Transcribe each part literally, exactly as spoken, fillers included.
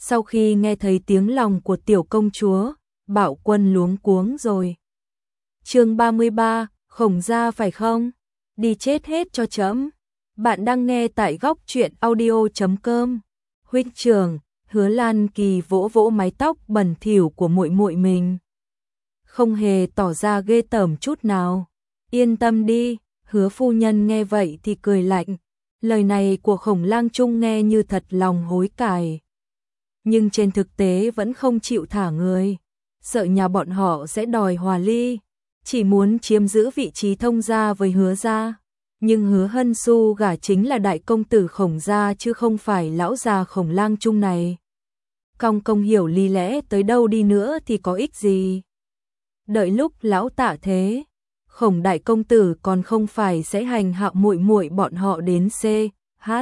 Sau khi nghe thấy tiếng lòng của tiểu công chúa, Bạo Quân luống cuống rồi. Chương ba mươi ba, Khổng gia phải không? Đi chết hết cho trẫm. Bạn đang nghe tại góc truyện audio chấm com. Huynh trưởng, Hứa Lan Kỳ vỗ vỗ mái tóc bẩn thỉu của muội muội mình. Không hề tỏ ra ghê tởm chút nào. Yên tâm đi, Hứa phu nhân nghe vậy thì cười lạnh. Lời này của Khổng Lang Trung nghe như thật lòng hối cải. Nhưng trên thực tế vẫn không chịu thả người. Sợ nhà bọn họ sẽ đòi hòa ly. Chỉ muốn chiếm giữ vị trí thông gia với Hứa gia. Nhưng Hứa Hân Xu gả chính là đại công tử Khổng gia chứ không phải lão già Khổng Lang Trung này. Công công hiểu lý lẽ tới đâu đi nữa thì có ích gì. Đợi lúc lão tạ thế, Khổng đại công tử còn không phải sẽ hành hạ muội muội bọn họ đến C, H,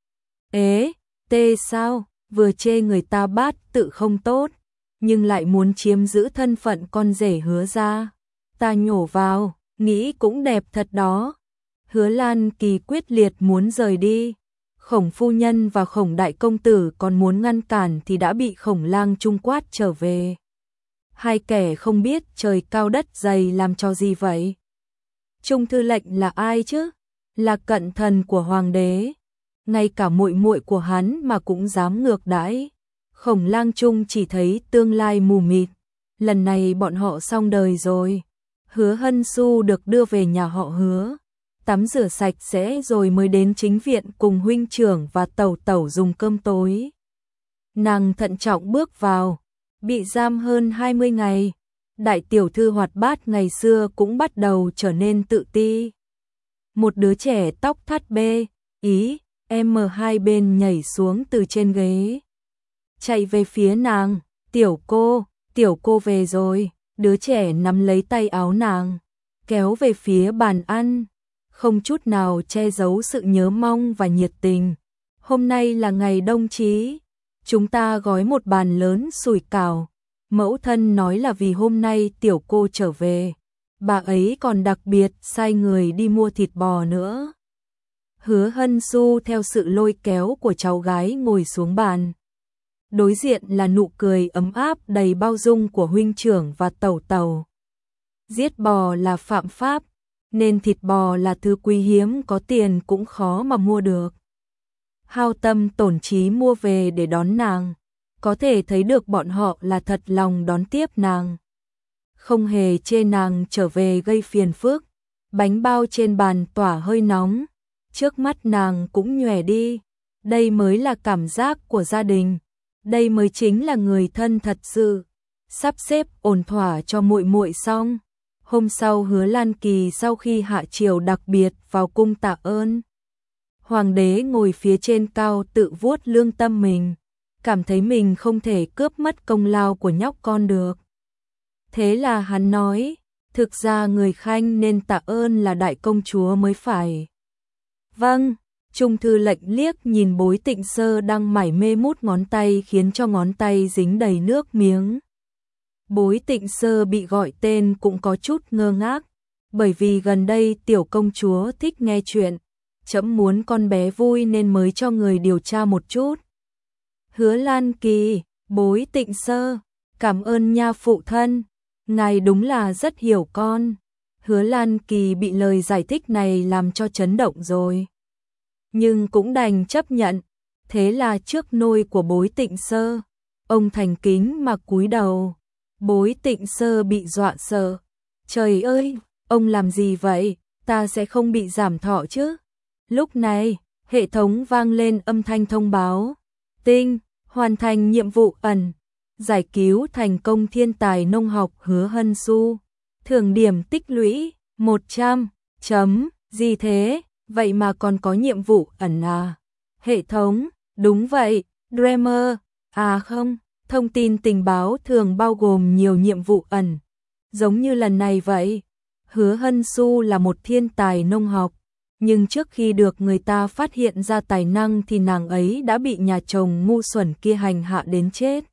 ế, T sao? Vừa chê người ta bát tự không tốt, nhưng lại muốn chiếm giữ thân phận con rể Hứa gia. Ta nhổ vào, nghĩ cũng đẹp thật đó. Hứa Lan Kỳ quyết liệt muốn rời đi. Khổng phu nhân và Khổng đại công tử còn muốn ngăn cản thì đã bị Khổng Lang Trung quát trở về. Hai kẻ không biết trời cao đất dày làm cho gì vậy? Trung thư lệnh là ai chứ? Là cận thần của hoàng đế. Ngay cả muội muội của hắn mà cũng dám ngược đãi. Khổng Lang Trung chỉ thấy tương lai mù mịt. Lần này bọn họ xong đời rồi. Hứa Hân Xu được đưa về nhà họ Hứa, tắm rửa sạch sẽ rồi mới đến chính viện cùng huynh trưởng và tẩu tẩu dùng cơm tối. Nàng thận trọng bước vào, bị giam hơn hai mươi ngày. Đại tiểu thư hoạt bát ngày xưa cũng bắt đầu trở nên tự ti. Một đứa trẻ tóc thắt bê, ý, em hai bên nhảy xuống từ trên ghế. Chạy về phía nàng, tiểu cô, tiểu cô về rồi. Đứa trẻ nắm lấy tay áo nàng, kéo về phía bàn ăn, không chút nào che giấu sự nhớ mong và nhiệt tình. Hôm nay là ngày đông chí, chúng ta gói một bàn lớn sủi cảo. Mẫu thân nói là vì hôm nay tiểu cô trở về, bà ấy còn đặc biệt sai người đi mua thịt bò nữa. Hứa Hân Xu theo sự lôi kéo của cháu gái ngồi xuống bàn. Đối diện là nụ cười ấm áp đầy bao dung của huynh trưởng và tẩu tẩu. Giết bò là phạm pháp, nên thịt bò là thứ quý hiếm có tiền cũng khó mà mua được. Hao tâm tổn trí mua về để đón nàng, có thể thấy được bọn họ là thật lòng đón tiếp nàng. Không hề chê nàng trở về gây phiền phức. Bánh bao trên bàn tỏa hơi nóng, trước mắt nàng cũng nhòe đi. Đây mới là cảm giác của gia đình. Đây mới chính là người thân thật sự. Sắp xếp ổn thỏa cho muội muội xong, hôm sau Hứa Lan Kỳ sau khi hạ triều đặc biệt vào cung tạ ơn. Hoàng đế ngồi phía trên cao tự vuốt lương tâm mình, cảm thấy mình không thể cướp mất công lao của nhóc con được. Thế là hắn nói, thực ra người khanh nên tạ ơn là đại công chúa mới phải. Vâng. Trung thư lệnh liếc nhìn Bối Tịnh Sơ đang mải mê mút ngón tay khiến cho ngón tay dính đầy nước miếng. Bối Tịnh Sơ bị gọi tên cũng có chút ngơ ngác, bởi vì gần đây tiểu công chúa thích nghe chuyện, trẫm muốn con bé vui nên mới cho người điều tra một chút. Hứa Lan Kỳ, Bối Tịnh Sơ, cảm ơn nha phụ thân, ngài đúng là rất hiểu con. Hứa Lan Kỳ bị lời giải thích này làm cho chấn động rồi. Nhưng cũng đành chấp nhận. Thế là trước nôi của Bối Tịnh Sơ, ông thành kính mà cúi đầu. Bối Tịnh Sơ bị dọa sợ. Trời ơi, ông làm gì vậy? Ta sẽ không bị giảm thọ chứ? Lúc này, hệ thống vang lên âm thanh thông báo. Tinh, hoàn thành nhiệm vụ ẩn. Giải cứu thành công thiên tài nông học Hứa Hân Xu. Thưởng điểm tích lũy, một trăm. Chấm, gì thế? Vậy mà còn có nhiệm vụ ẩn à? Hệ thống, đúng vậy, Dreamer, à không, thông tin tình báo thường bao gồm nhiều nhiệm vụ ẩn. Giống như lần này vậy, Hứa Hân Xu là một thiên tài nông học, nhưng trước khi được người ta phát hiện ra tài năng thì nàng ấy đã bị nhà chồng ngu xuẩn kia hành hạ đến chết.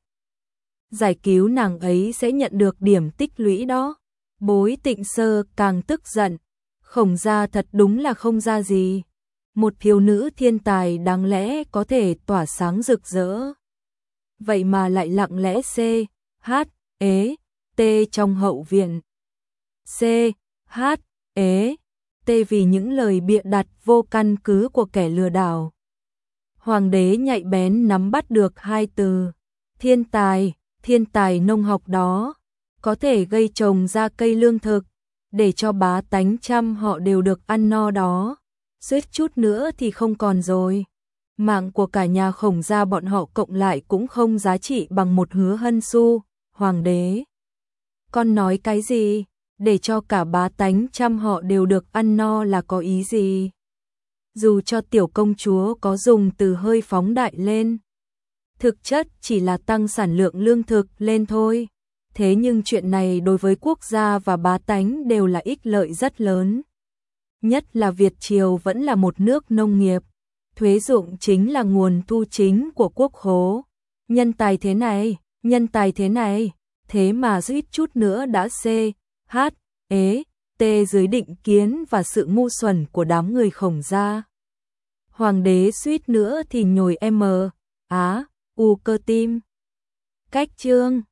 Giải cứu nàng ấy sẽ nhận được điểm tích lũy đó. Bối Tịnh Sơ càng tức giận. Khổng gia thật đúng là không ra gì. Một thiếu nữ thiên tài đáng lẽ có thể tỏa sáng rực rỡ. vậy mà lại lặng lẽ C, H, ế, T trong hậu viện. C, H, ế, T vì những lời bịa đặt vô căn cứ của kẻ lừa đảo. Hoàng đế nhạy bén nắm bắt được hai từ thiên tài, thiên tài nông học đó, có thể gây trồng ra cây lương thực, để cho bá tánh trăm họ đều được ăn no đó. Suýt chút nữa thì không còn rồi. Mạng của cả nhà Khổng gia bọn họ cộng lại cũng không giá trị bằng một hứa hân xu. Hoàng đế, con nói cái gì? Để cho cả bá tánh trăm họ đều được ăn no là có ý gì? Dù cho tiểu công chúa có dùng từ hơi phóng đại lên, thực chất chỉ là tăng sản lượng lương thực lên thôi. Thế nhưng chuyện này đối với quốc gia và bá tánh đều là ích lợi rất lớn. Nhất là Việt Triều vẫn là một nước nông nghiệp, thuế ruộng chính là nguồn thu chính của quốc khố. Nhân tài thế này, nhân tài thế này, thế mà suýt chút nữa đã C, H, ế, T dưới định kiến và sự ngu xuẩn của đám người Khổng gia. Hoàng đế suýt nữa thì nhồi M, Á, U cơ tim. Cách chương